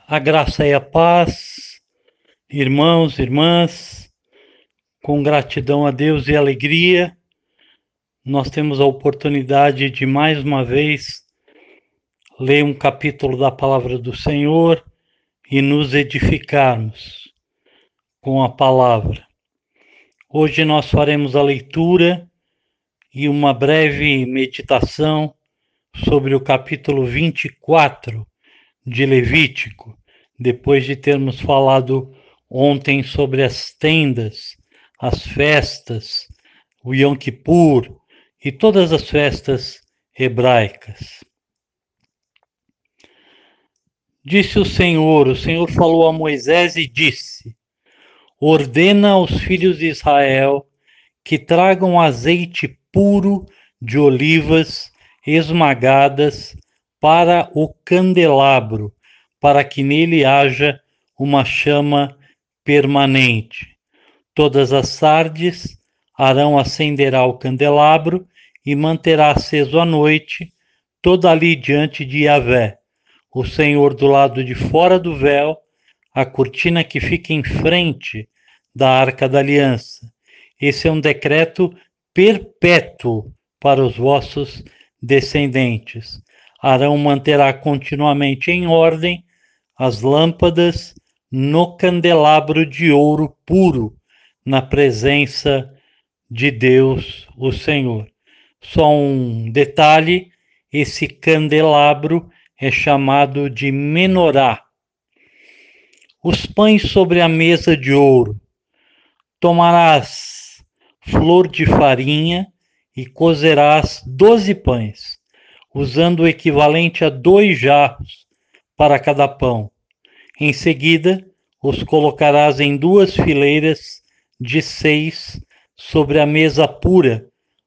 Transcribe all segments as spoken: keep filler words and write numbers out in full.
A graça e a paz, irmãos, irmãs, com gratidão a Deus e alegria, nós temos a oportunidade de mais uma vez ler um capítulo da palavra do Senhor e nos edificarmos com a palavra. Hoje nós faremos a leitura e uma breve meditação sobre o capítulo vinte e quatro de Levítico, depois de termos falado ontem sobre as tendas, as festas, o Yom Kippur e todas as festas hebraicas. Disse o Senhor, o Senhor falou a Moisés e disse: ordena aos filhos de Israel que tragam azeite puro de olivas esmagadas para o candelabro, para que nele haja uma chama permanente. Todas as tardes Arão acenderá o candelabro e manterá aceso à noite, toda ali diante de Yahvé, o Senhor, do lado de fora do véu, a cortina que fica em frente da Arca da Aliança. Esse é um decreto perpétuo para os vossos descendentes. Arão manterá continuamente em ordem as lâmpadas no candelabro de ouro puro, na presença de Deus, o Senhor. Só um detalhe: esse candelabro é chamado de menorá. Os pães sobre a mesa de ouro. Tomarás flor de farinha e cozerás doze pães, usando o equivalente a dois jarros para cada pão. Em seguida, os colocarás em duas fileiras de seis sobre a mesa pura,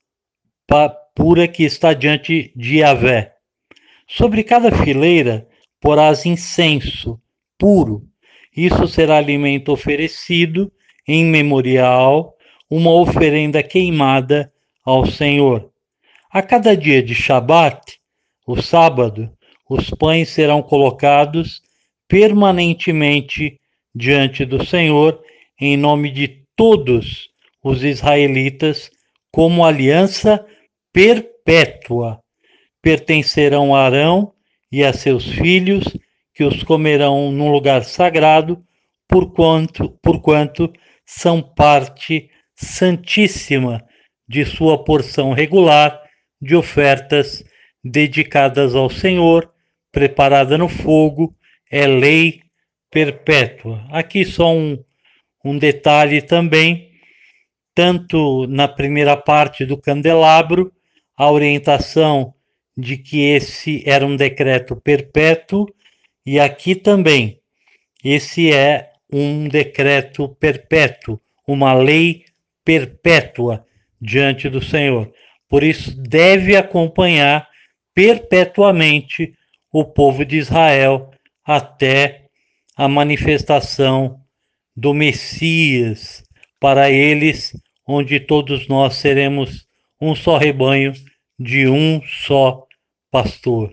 pura que está diante de Yahvé. Sobre cada fileira porás incenso puro. Isso será alimento oferecido em memorial, uma oferenda queimada ao Senhor. A cada dia de Shabat, o sábado, os pães serão colocados permanentemente diante do Senhor, em nome de todos os israelitas, como aliança perpétua. Pertencerão a Arão e a seus filhos, que os comerão num lugar sagrado, porquanto, porquanto são parte santíssima de sua porção regular de ofertas dedicadas ao Senhor, preparada no fogo, é lei perpétua. Aqui só um, um detalhe também, tanto na primeira parte do candelabro, a orientação de que esse era um decreto perpétuo, e aqui também, esse é um decreto perpétuo, uma lei perpétua diante do Senhor. Por isso, deve acompanhar perpetuamente o povo de Israel até a manifestação do Messias para eles, onde todos nós seremos um só rebanho de um só pastor.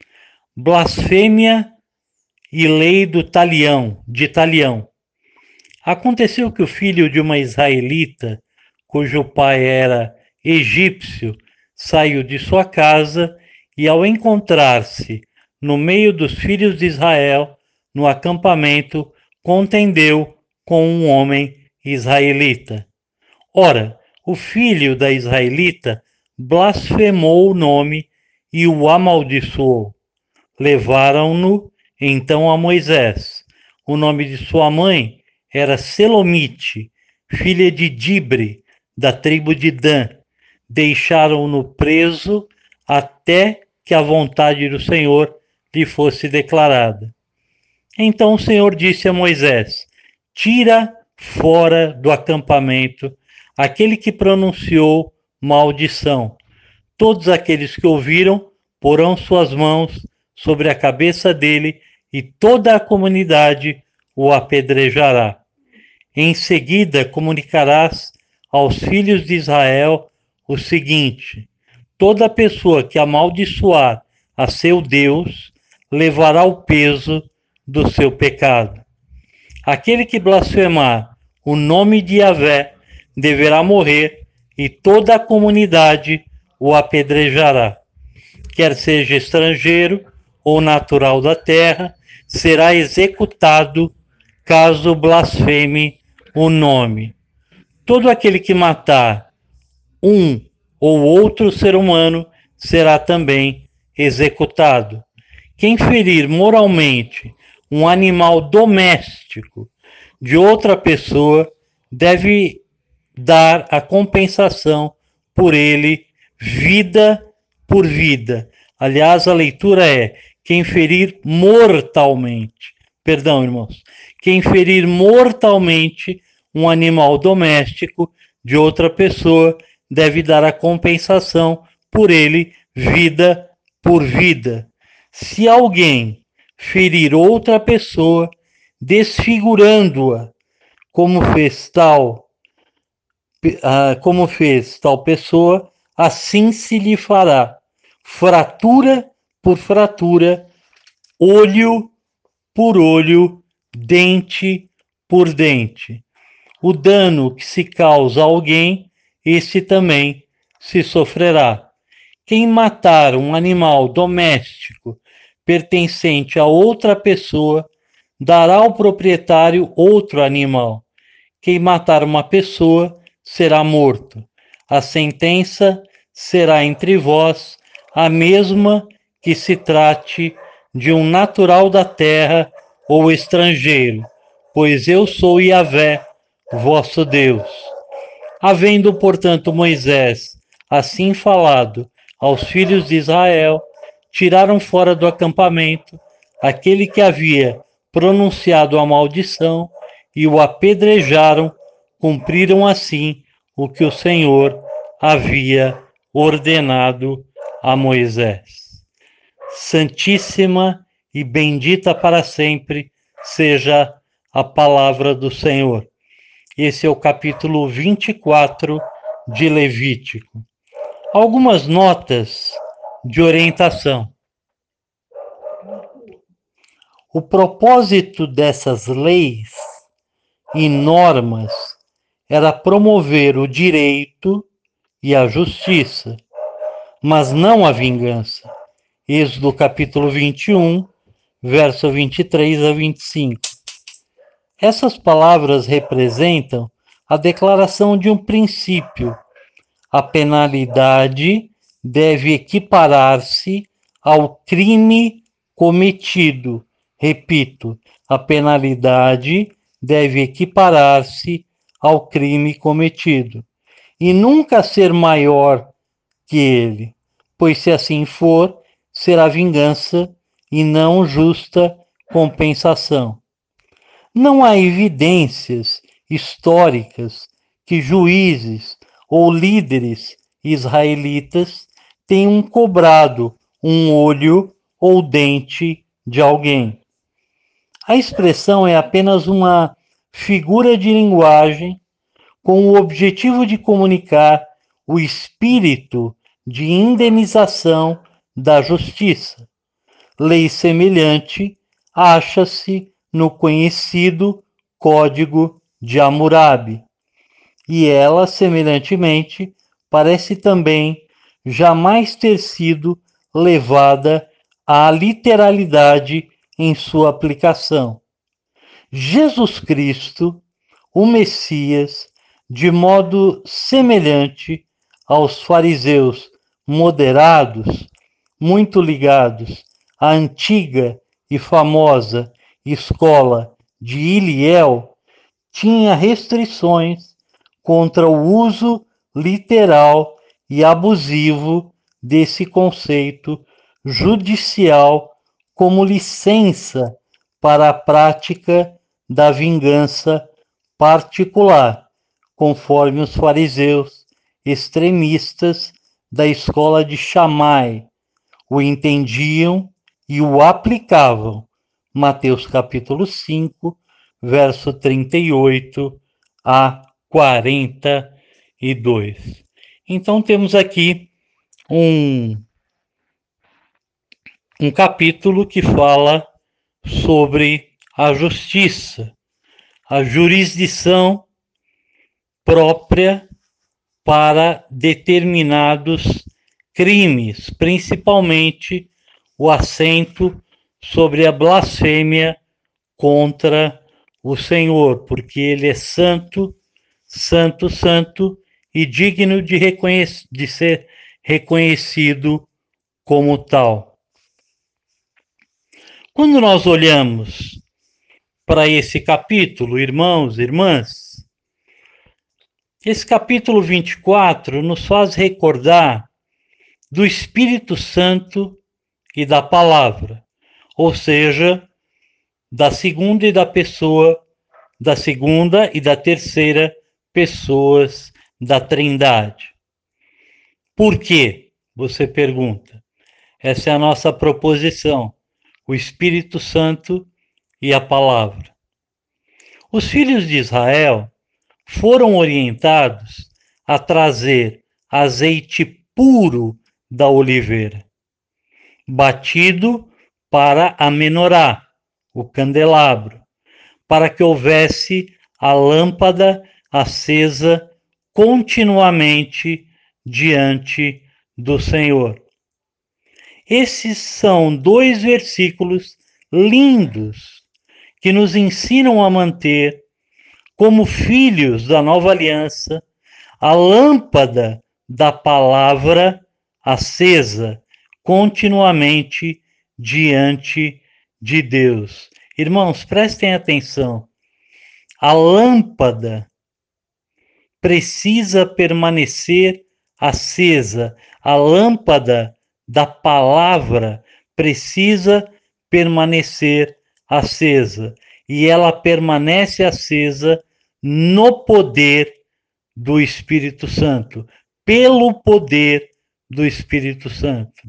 Blasfêmia e lei do talião, de talião. Aconteceu que o filho de uma israelita, cujo pai era egípcio, saiu de sua casa e, ao encontrar-se no meio dos filhos de Israel, no acampamento, contendeu com um homem israelita. Ora, o filho da israelita blasfemou o nome e o amaldiçoou. Levaram-no então a Moisés. O nome de sua mãe era Selomite, filha de Dibre, da tribo de Dan. Deixaram-no preso até que a vontade do Senhor lhe fosse declarada. Então o Senhor disse a Moisés: tira fora do acampamento aquele que pronunciou maldição. Todos aqueles que ouviram porão suas mãos sobre a cabeça dele e toda a comunidade o apedrejará. Em seguida comunicarás aos filhos de Israel o seguinte: toda pessoa que amaldiçoar a seu Deus levará o peso do seu pecado. Aquele que blasfemar o nome de Yahvé deverá morrer, e toda a comunidade o apedrejará. Quer seja estrangeiro ou natural da terra, será executado caso blasfeme o nome. Todo aquele que matar um ou outro ser humano será também executado. Quem ferir moralmente um animal doméstico de outra pessoa deve dar a compensação por ele, vida por vida. Aliás, a leitura é: quem ferir mortalmente, perdão, irmãos, quem ferir mortalmente um animal doméstico de outra pessoa deve dar a compensação por ele, vida por vida. Se alguém ferir outra pessoa, desfigurando-a, como fez tal, como fez tal pessoa, assim se lhe fará, fratura por fratura, olho por olho, dente por dente. O dano que se causa a alguém, esse também se sofrerá. Quem matar um animal doméstico pertencente a outra pessoa, dará ao proprietário outro animal. Quem matar uma pessoa será morto. A sentença será entre vós a mesma, que se trate de um natural da terra ou estrangeiro, pois eu sou Yahvé, vosso Deus. Havendo, portanto, Moisés assim falado aos filhos de Israel, tiraram fora do acampamento aquele que havia pronunciado a maldição e o apedrejaram, cumpriram assim o que o Senhor havia ordenado a Moisés. Santíssima e bendita para sempre seja a palavra do Senhor. Esse é o capítulo vinte e quatro de Levítico. Algumas notas de orientação. O propósito dessas leis e normas era promover o direito e a justiça, mas não a vingança. Êxodo capítulo vinte e um, verso vinte e três a vinte e cinco. Essas palavras representam a declaração de um princípio. A penalidade deve equiparar-se ao crime cometido. Repito, a penalidade deve equiparar-se ao crime cometido e nunca ser maior que ele, pois se assim for, será vingança e não justa compensação. Não há evidências históricas que juízes ou líderes israelitas tenham cobrado um olho ou dente de alguém. A expressão é apenas uma figura de linguagem com o objetivo de comunicar o espírito de indenização da justiça. Lei semelhante acha-se no conhecido Código de Hammurabi, e ela, semelhantemente, parece também jamais ter sido levada à literalidade em sua aplicação. Jesus Cristo, o Messias, de modo semelhante aos fariseus moderados, muito ligados à antiga e famosa escola de Iliel, tinha restrições contra o uso literal e abusivo desse conceito judicial como licença para a prática da vingança particular, conforme os fariseus extremistas da escola de Shammai o entendiam e o aplicavam. Mateus capítulo cinco, verso trinta e oito a quarenta e dois. Então temos aqui um, um capítulo que fala sobre a justiça, a jurisdição própria para determinados crimes, principalmente o assento sobre a blasfêmia contra o Senhor, porque Ele é santo, santo, santo e digno de, reconhec- de ser reconhecido como tal. Quando nós olhamos para esse capítulo, irmãos e irmãs, esse capítulo vinte e quatro nos faz recordar do Espírito Santo e da palavra, ou seja, da segunda e da pessoa, da segunda e da terceira pessoas da Trindade. Por quê? Você pergunta. Essa é a nossa proposição, o Espírito Santo e a palavra. Os filhos de Israel foram orientados a trazer azeite puro da oliveira, batido para a menorá, o candelabro, para que houvesse a lâmpada acesa continuamente diante do Senhor. Esses são dois versículos lindos que nos ensinam a manter, como filhos da nova aliança, a lâmpada da palavra acesa continuamente diante de Deus. Irmãos, prestem atenção. A lâmpada precisa permanecer acesa. A lâmpada da palavra precisa permanecer acesa. E ela permanece acesa no poder do Espírito Santo, pelo poder do Espírito Santo.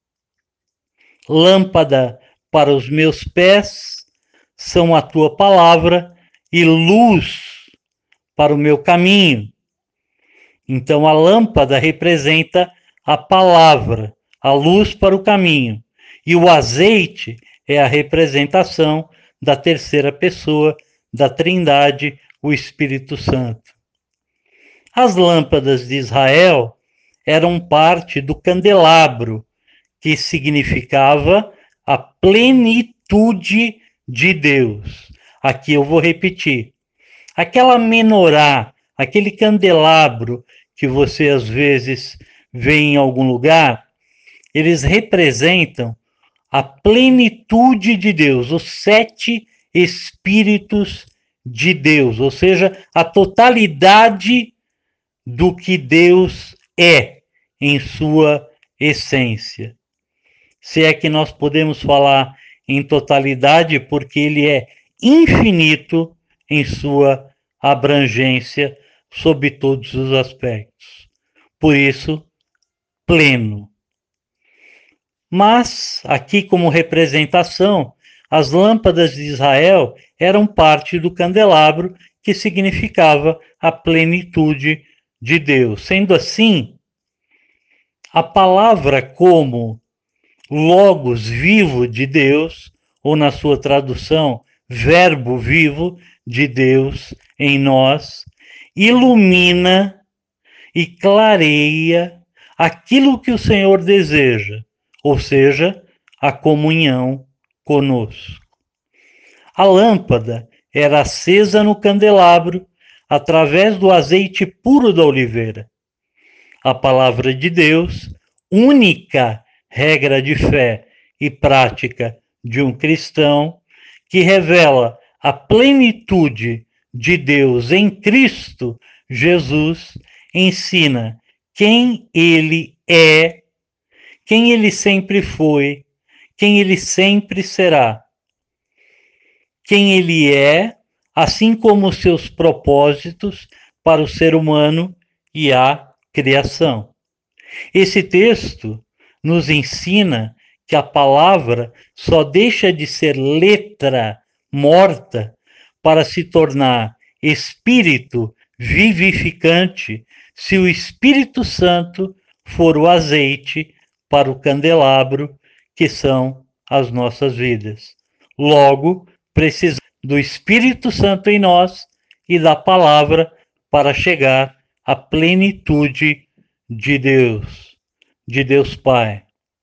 Lâmpada para os meus pés são a tua palavra e luz para o meu caminho. Então a lâmpada representa a palavra, a luz para o caminho. E o azeite é a representação da terceira pessoa da Trindade, o Espírito Santo. As lâmpadas de Israel eram parte do candelabro, que significava a plenitude de Deus. Aqui eu vou repetir. Aquela menorá, aquele candelabro que você às vezes vê em algum lugar, eles representam a plenitude de Deus, os sete Espíritos de Deus, ou seja, a totalidade do que Deus é em sua essência. Se é que nós podemos falar em totalidade, porque ele é infinito em sua abrangência sob todos os aspectos. Por isso, pleno. Mas, aqui como representação, as lâmpadas de Israel eram parte do candelabro, que significava a plenitude de Deus. Sendo assim, a palavra como Logos vivo de Deus, ou na sua tradução, Verbo vivo de Deus em nós, ilumina e clareia aquilo que o Senhor deseja, ou seja, a comunhão conosco. A lâmpada era acesa no candelabro através do azeite puro da oliveira. A palavra de Deus, única regra de fé e prática de um cristão, que revela a plenitude de Deus em Cristo Jesus, ensina quem ele é, quem ele sempre foi, quem ele sempre será. Quem ele é, assim como os seus propósitos para o ser humano e a criação. Esse texto nos ensina que a palavra só deixa de ser letra morta para se tornar espírito vivificante se o Espírito Santo for o azeite para o candelabro que são as nossas vidas. Logo, precisamos do Espírito Santo em nós e da palavra para chegar à plenitude de Deus, de Deus Pai.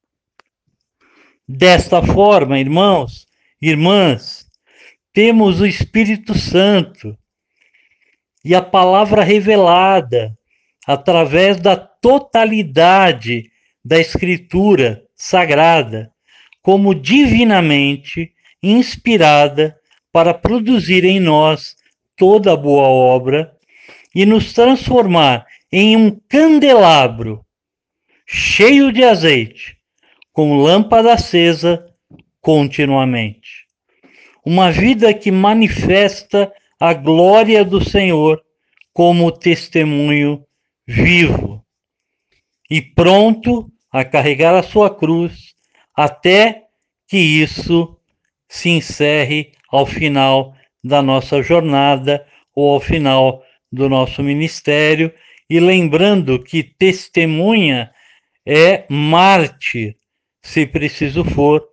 Desta forma, irmãos, irmãs, temos o Espírito Santo e a palavra revelada através da totalidade da Escritura Sagrada, como divinamente inspirada para produzir em nós toda a boa obra e nos transformar em um candelabro cheio de azeite, com lâmpada acesa continuamente. Uma vida que manifesta a glória do Senhor como testemunho vivo e pronto a carregar a sua cruz até que isso se encerre ao final da nossa jornada ou ao final do nosso ministério, e lembrando que testemunha é mártir, se preciso for,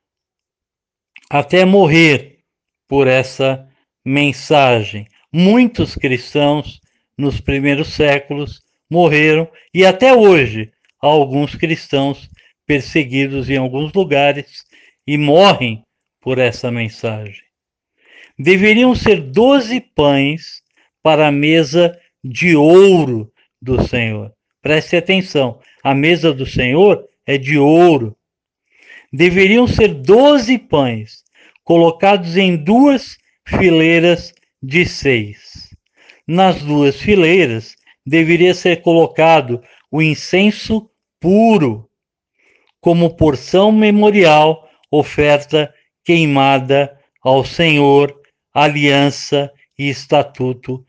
até morrer por essa mensagem. Muitos cristãos nos primeiros séculos morreram, e até hoje há alguns cristãos perseguidos em alguns lugares e morrem por essa mensagem. Deveriam ser doze pães para a mesa de ouro do Senhor. Preste atenção, a mesa do Senhor é de ouro. Deveriam ser doze pães, colocados em duas fileiras de seis. Nas duas fileiras deveria ser colocado o incenso puro, como porção memorial, oferta queimada ao Senhor, aliança e estatuto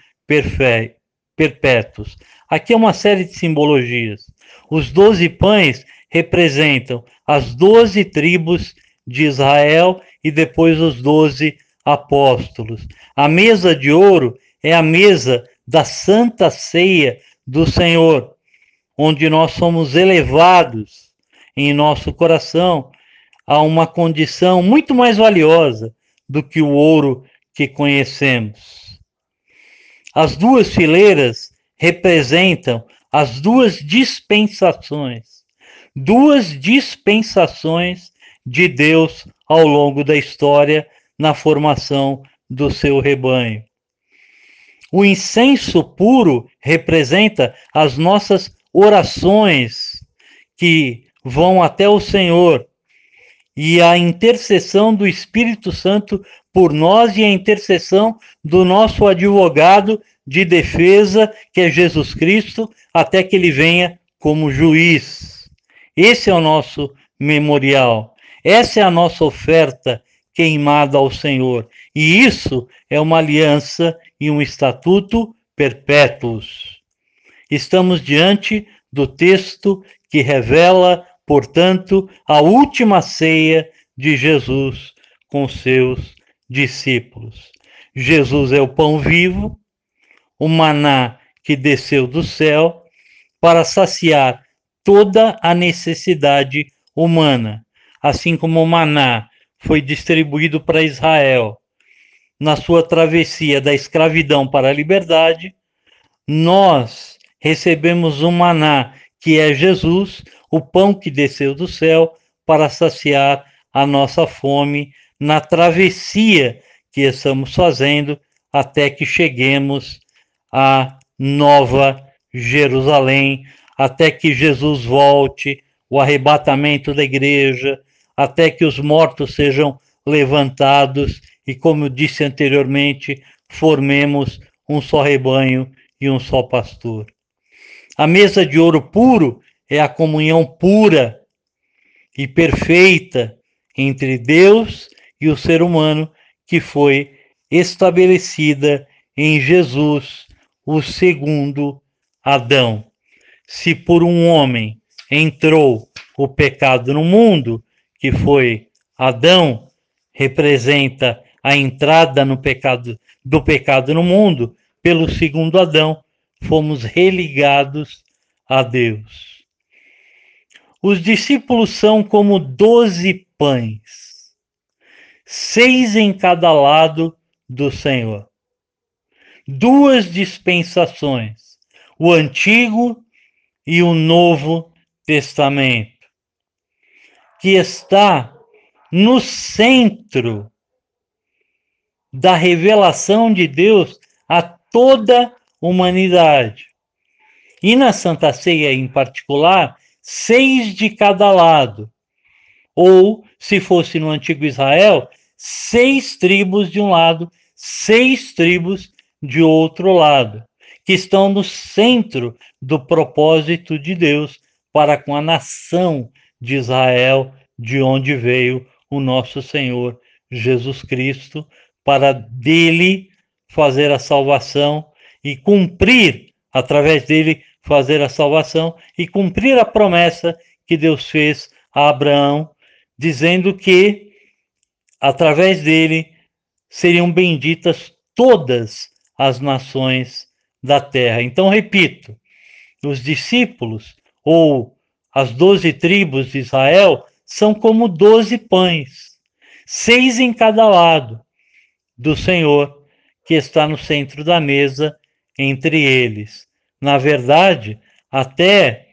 perpétuos. Aqui é uma série de simbologias. Os doze pães representam as doze tribos de Israel e depois os doze apóstolos. A mesa de ouro é a mesa da Santa Ceia do Senhor, onde nós somos elevados em nosso coração a uma condição muito mais valiosa do que o ouro que conhecemos. As duas fileiras representam as duas dispensações, duas dispensações de Deus ao longo da história na formação do seu rebanho. O incenso puro representa as nossas orações que vão até o Senhor, e a intercessão do Espírito Santo por nós e a intercessão do nosso advogado de defesa, que é Jesus Cristo, até que ele venha como juiz. Esse é o nosso memorial. Essa é a nossa oferta queimada ao Senhor. E isso é uma aliança e um estatuto perpétuos. Estamos diante do texto que revela, portanto, a última ceia de Jesus com seus discípulos. Jesus é o pão vivo, o maná que desceu do céu para saciar toda a necessidade humana, assim como o maná foi distribuído para Israel na sua travessia da escravidão para a liberdade. Nós recebemos o maná, que é Jesus, o pão que desceu do céu para saciar a nossa fome na travessia que estamos fazendo até que cheguemos à Nova Jerusalém, até que Jesus volte, o arrebatamento da igreja, até que os mortos sejam levantados e, como eu disse anteriormente, formemos um só rebanho e um só pastor. A mesa de ouro puro é a comunhão pura e perfeita entre Deus e o ser humano, que foi estabelecida em Jesus, o segundo Adão. Se por um homem entrou o pecado no mundo, que foi Adão, representa a entrada no pecado, do pecado no mundo, pelo segundo Adão, fomos religados a Deus. Os discípulos são como doze pães. seis em cada lado do Senhor. Duas dispensações, o Antigo e o Novo Testamento, que está no centro da revelação de Deus a toda a humanidade. E na Santa Ceia, em particular, seis de cada lado. Ou, se fosse no Antigo Israel, seis tribos de um lado, seis tribos de outro lado, que estão no centro do propósito de Deus para com a nação de Israel, de onde veio o nosso Senhor Jesus Cristo, para dele fazer a salvação e cumprir, através dele, fazer a salvação e cumprir a promessa que Deus fez a Abraão, dizendo que, através dele, seriam benditas todas as nações da terra. Então, repito, os discípulos, ou as doze tribos de Israel, são como doze pães, seis em cada lado do Senhor, que está no centro da mesa entre eles. Na verdade, até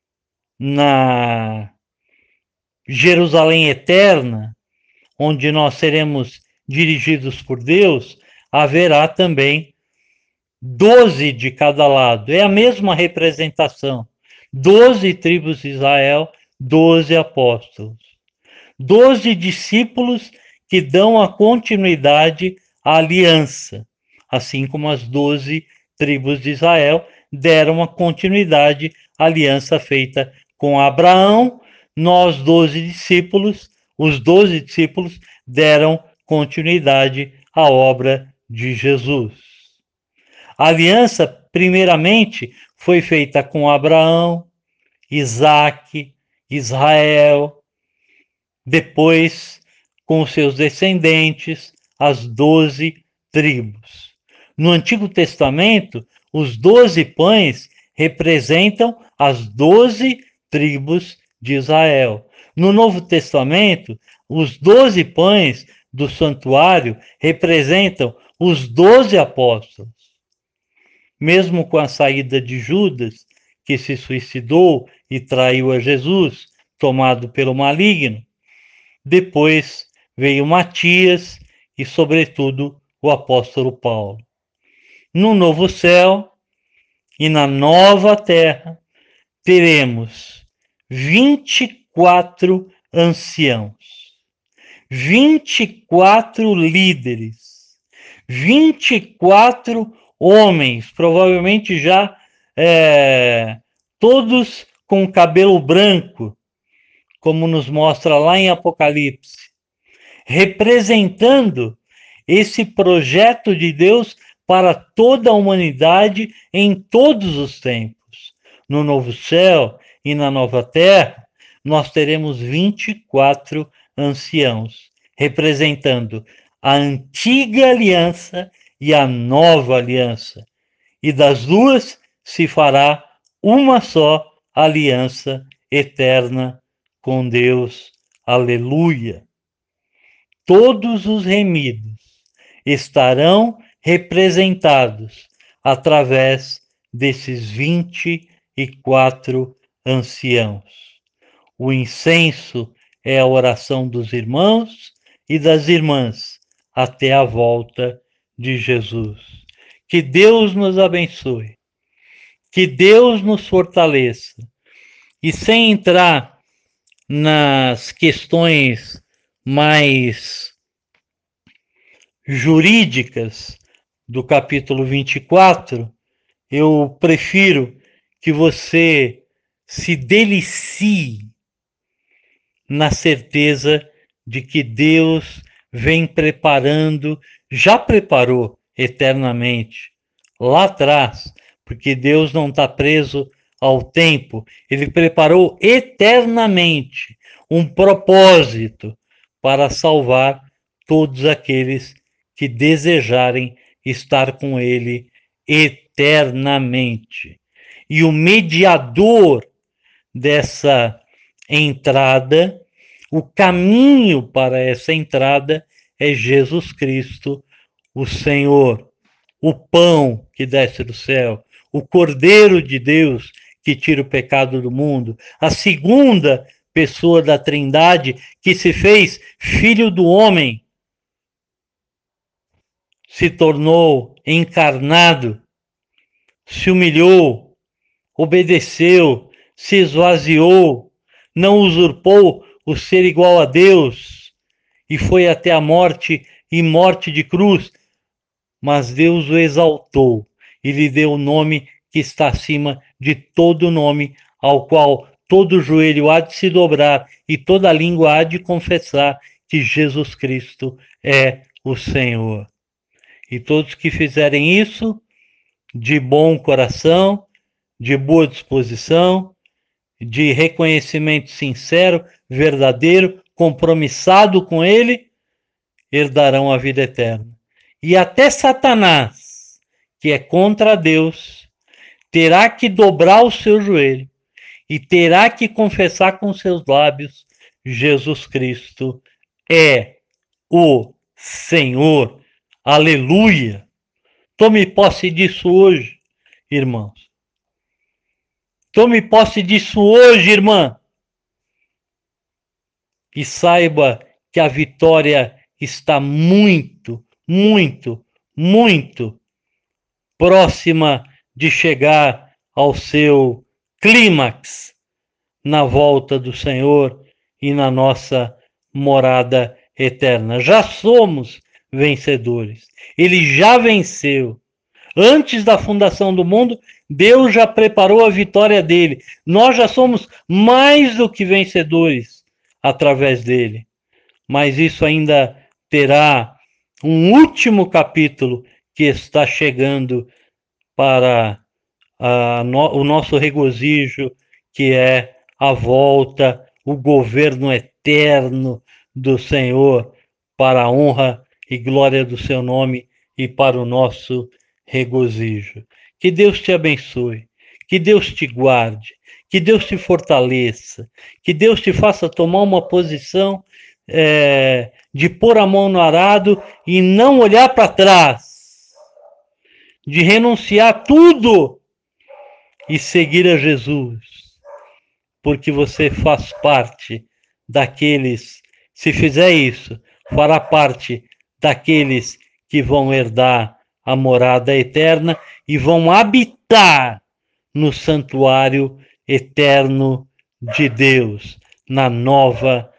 na Jerusalém eterna, onde nós seremos dirigidos por Deus, haverá também doze de cada lado. É a mesma representação. Doze tribos de Israel, doze apóstolos. Doze discípulos que dão a continuidade à aliança, assim como as doze tribos de Israel deram a continuidade à aliança feita com Abraão. Nós, doze discípulos, os doze discípulos deram continuidade à obra de Jesus. A aliança, primeiramente, foi feita com Abraão, Isaque, Israel, depois com os seus descendentes, as doze tribos. No Antigo Testamento, os doze pães representam as doze tribos de Israel. No Novo Testamento, os doze pães do santuário representam os doze apóstolos. Mesmo com a saída de Judas, que se suicidou e traiu a Jesus, tomado pelo maligno, depois veio Matias e, sobretudo, o apóstolo Paulo. No novo céu e na nova terra, teremos vinte e quatro anciãos, vinte e quatro líderes, vinte e quatro homens, provavelmente já é, todos com cabelo branco, como nos mostra lá em Apocalipse, representando esse projeto de Deus para toda a humanidade em todos os tempos. No novo céu e na nova terra, nós teremos vinte e quatro anciãos, representando a antiga aliança e a nova aliança. E das duas se fará uma só aliança eterna com Deus. Aleluia! Todos os remidos estarão representados através desses vinte e quatro anciãos. O incenso é a oração dos irmãos e das irmãs até a volta de Jesus. Que Deus nos abençoe, que Deus nos fortaleça. E sem entrar nas questões mais jurídicas do capítulo vinte e quatro, eu prefiro que você se delicie na certeza de que Deus vem preparando, já preparou eternamente, lá atrás, porque Deus não está preso ao tempo, ele preparou eternamente um propósito para salvar todos aqueles que desejarem estar com ele eternamente. E o mediador dessa entrada, o caminho para essa entrada é Jesus Cristo, o Senhor, o pão que desce do céu, o Cordeiro de Deus que tira o pecado do mundo, a segunda pessoa da Trindade que se fez filho do homem, se tornou encarnado, se humilhou, obedeceu, se esvaziou, não usurpou o ser igual a Deus e foi até a morte e morte de cruz, mas Deus o exaltou e lhe deu o nome que está acima de todo nome, ao qual todo joelho há de se dobrar e toda língua há de confessar que Jesus Cristo é o Senhor. E todos que fizerem isso, de bom coração, de boa disposição, de reconhecimento sincero, verdadeiro, compromissado com Ele, herdarão a vida eterna. E até Satanás, que é contra Deus, terá que dobrar o seu joelho e terá que confessar com seus lábios: Jesus Cristo é o Senhor. Aleluia! Tome posse disso hoje, irmãos. Tome posse disso hoje, irmã. E saiba que a vitória está muito, muito, muito próxima de chegar ao seu clímax na volta do Senhor e na nossa morada eterna. Já somos vencedores. Ele já venceu. Antes da fundação do mundo, Deus já preparou a vitória dele. Nós já somos mais do que vencedores através dele. Mas isso ainda terá um último capítulo que está chegando para a, no, o nosso regozijo, que é a volta, o governo eterno do Senhor, para a honra e glória do seu nome e para o nosso regozijo. Que Deus te abençoe, que Deus te guarde, que Deus te fortaleça, que Deus te faça tomar uma posição é, de pôr a mão no arado e não olhar para trás, de renunciar tudo e seguir a Jesus, porque você faz parte daqueles, se fizer isso, fará parte daqueles que vão herdar a morada eterna e vão habitar no santuário eterno de Deus, na nova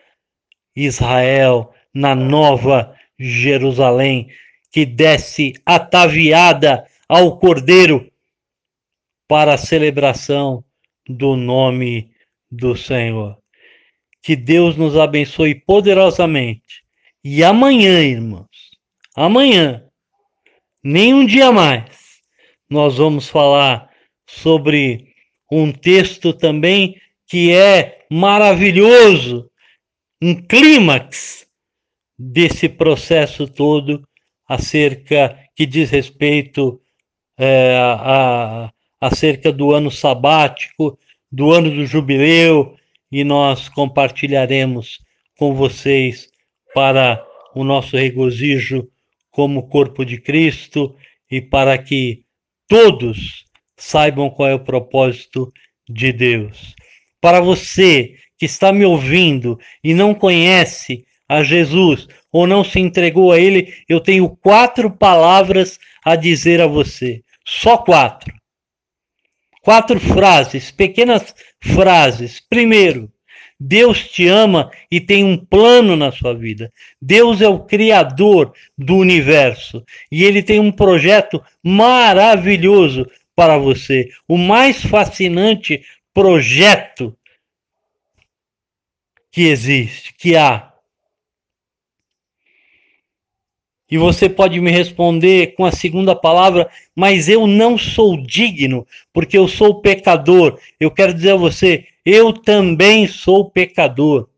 Israel, na nova Jerusalém, que desce ataviada ao Cordeiro para a celebração do nome do Senhor. Que Deus nos abençoe poderosamente. E amanhã, irmãos, amanhã, nem um dia mais, nós vamos falar sobre um texto também que é maravilhoso, um clímax desse processo todo acerca, que diz respeito é, a, a, acerca do ano sabático, do ano do jubileu, e nós compartilharemos com vocês para o nosso regozijo como corpo de Cristo e para que todos saibam qual é o propósito de Deus. Para você que está me ouvindo e não conhece a Jesus ou não se entregou a Ele, eu tenho quatro palavras a dizer a você. Só quatro. Quatro frases, pequenas frases. Primeiro, Deus te ama e tem um plano na sua vida. Deus é o Criador do universo e Ele tem um projeto maravilhoso para você. O mais fascinante projeto que existe, que há. E você pode me responder com a segunda palavra: mas eu não sou digno, porque eu sou pecador. Eu quero dizer a você, eu também sou pecador.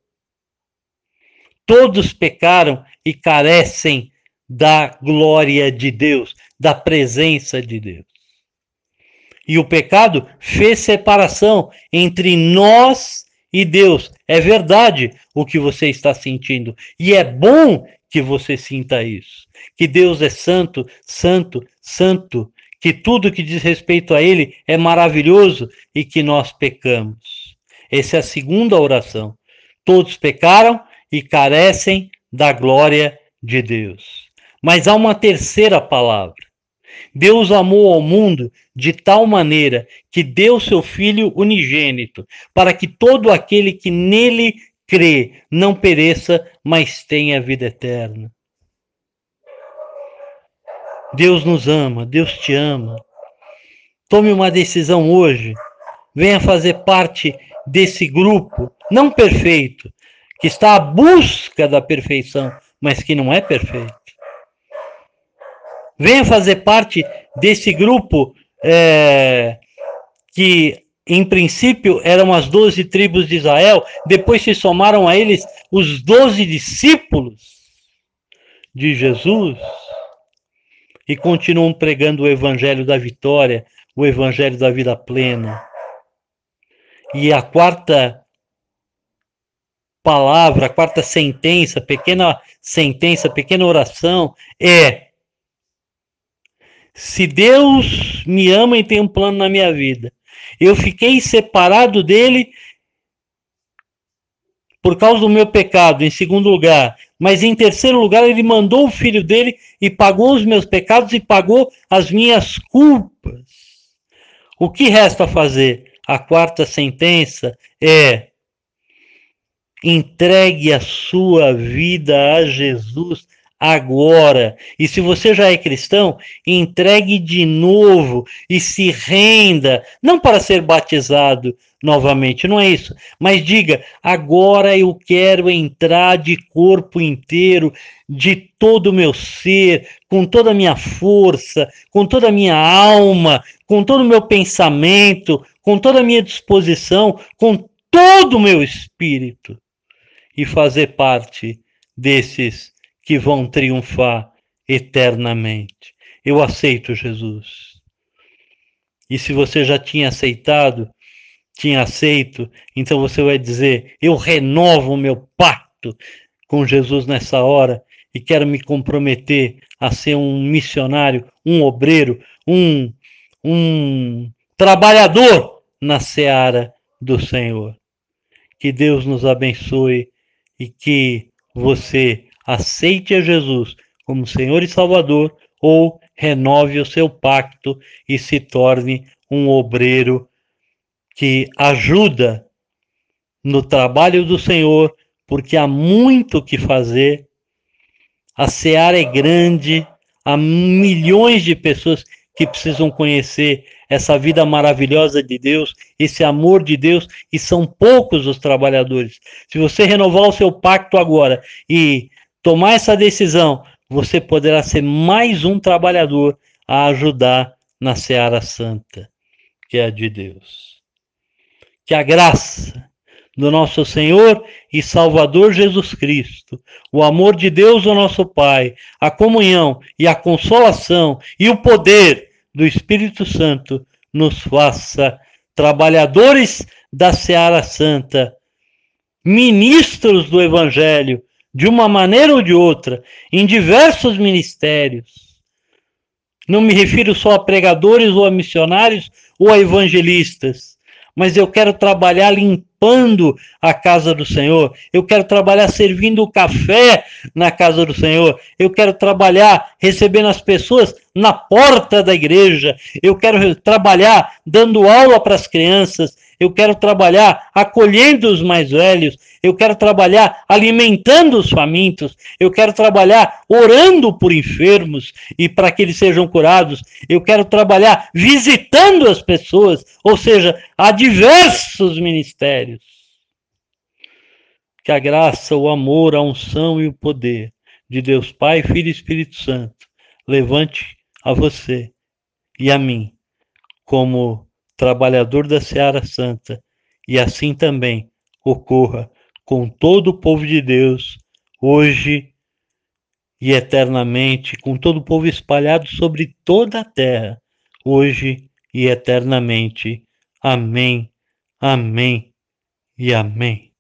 Todos pecaram e carecem da glória de Deus, da presença de Deus. E o pecado fez separação entre nós e Deus. É verdade o que você está sentindo. E é bom que você sinta isso. Que Deus é santo, santo, santo, que tudo que diz respeito a Ele é maravilhoso e que nós pecamos. Essa é a segunda oração. Todos pecaram e carecem da glória de Deus. Mas há uma terceira palavra. Deus amou ao mundo de tal maneira que deu seu Filho unigênito, para que todo aquele que nele crê não pereça, mas tenha vida eterna. Deus nos ama, Deus te ama. Tome uma decisão hoje. Venha fazer parte desse grupo, não perfeito, que está à busca da perfeição, mas que não é perfeito. Venha fazer parte desse grupo é, que, em princípio, eram as doze tribos de Israel, depois se somaram a eles os doze discípulos de Jesus e continuam pregando o evangelho da vitória, o evangelho da vida plena. E a quarta palavra, a quarta sentença, pequena sentença, pequena oração é: se Deus me ama e tem um plano na minha vida, eu fiquei separado dele por causa do meu pecado, em segundo lugar, mas em terceiro lugar ele mandou o filho dele e pagou os meus pecados e pagou as minhas culpas. O que resta fazer? A quarta sentença é: entregue a sua vida a Jesus agora. E se você já é cristão, entregue de novo e se renda, não para ser batizado novamente, não é isso, mas diga: agora eu quero entrar de corpo inteiro, de todo o meu ser, com toda a minha força, com toda a minha alma, com todo o meu pensamento, com toda a minha disposição, com todo o meu espírito, e fazer parte desses que vão triunfar eternamente. Eu aceito Jesus. E se você já tinha aceitado, tinha aceito, então você vai dizer: eu renovo o meu pacto com Jesus nessa hora e quero me comprometer a ser um missionário, um obreiro, um, um trabalhador na seara do Senhor. Que Deus nos abençoe e que você aceite a Jesus como Senhor e Salvador, ou renove o seu pacto e se torne um obreiro que ajuda no trabalho do Senhor, porque há muito o que fazer. A seara é grande, há milhões de pessoas que precisam conhecer essa vida maravilhosa de Deus, esse amor de Deus, e são poucos os trabalhadores. Se você renovar o seu pacto agora e tomar essa decisão, você poderá ser mais um trabalhador a ajudar na seara santa, que é a de Deus. Que a graça do nosso Senhor e Salvador Jesus Cristo, o amor de Deus, o nosso Pai, a comunhão e a consolação e o poder do Espírito Santo nos faça trabalhadores da seara santa, ministros do Evangelho, de uma maneira ou de outra, em diversos ministérios. Não me refiro só a pregadores ou a missionários ou a evangelistas, mas eu quero trabalhar limpando a casa do Senhor, eu quero trabalhar servindo o café na casa do Senhor, eu quero trabalhar recebendo as pessoas na porta da igreja, eu quero trabalhar dando aula para as crianças, eu quero trabalhar acolhendo os mais velhos, eu quero trabalhar alimentando os famintos, eu quero trabalhar orando por enfermos e para que eles sejam curados, eu quero trabalhar visitando as pessoas, ou seja, há diversos ministérios. Que a graça, o amor, a unção e o poder de Deus Pai, Filho e Espírito Santo levante a você e a mim como trabalhador da seara santa, e assim também ocorra com todo o povo de Deus, hoje e eternamente, com todo o povo espalhado sobre toda a terra, hoje e eternamente. Amém, amém e amém.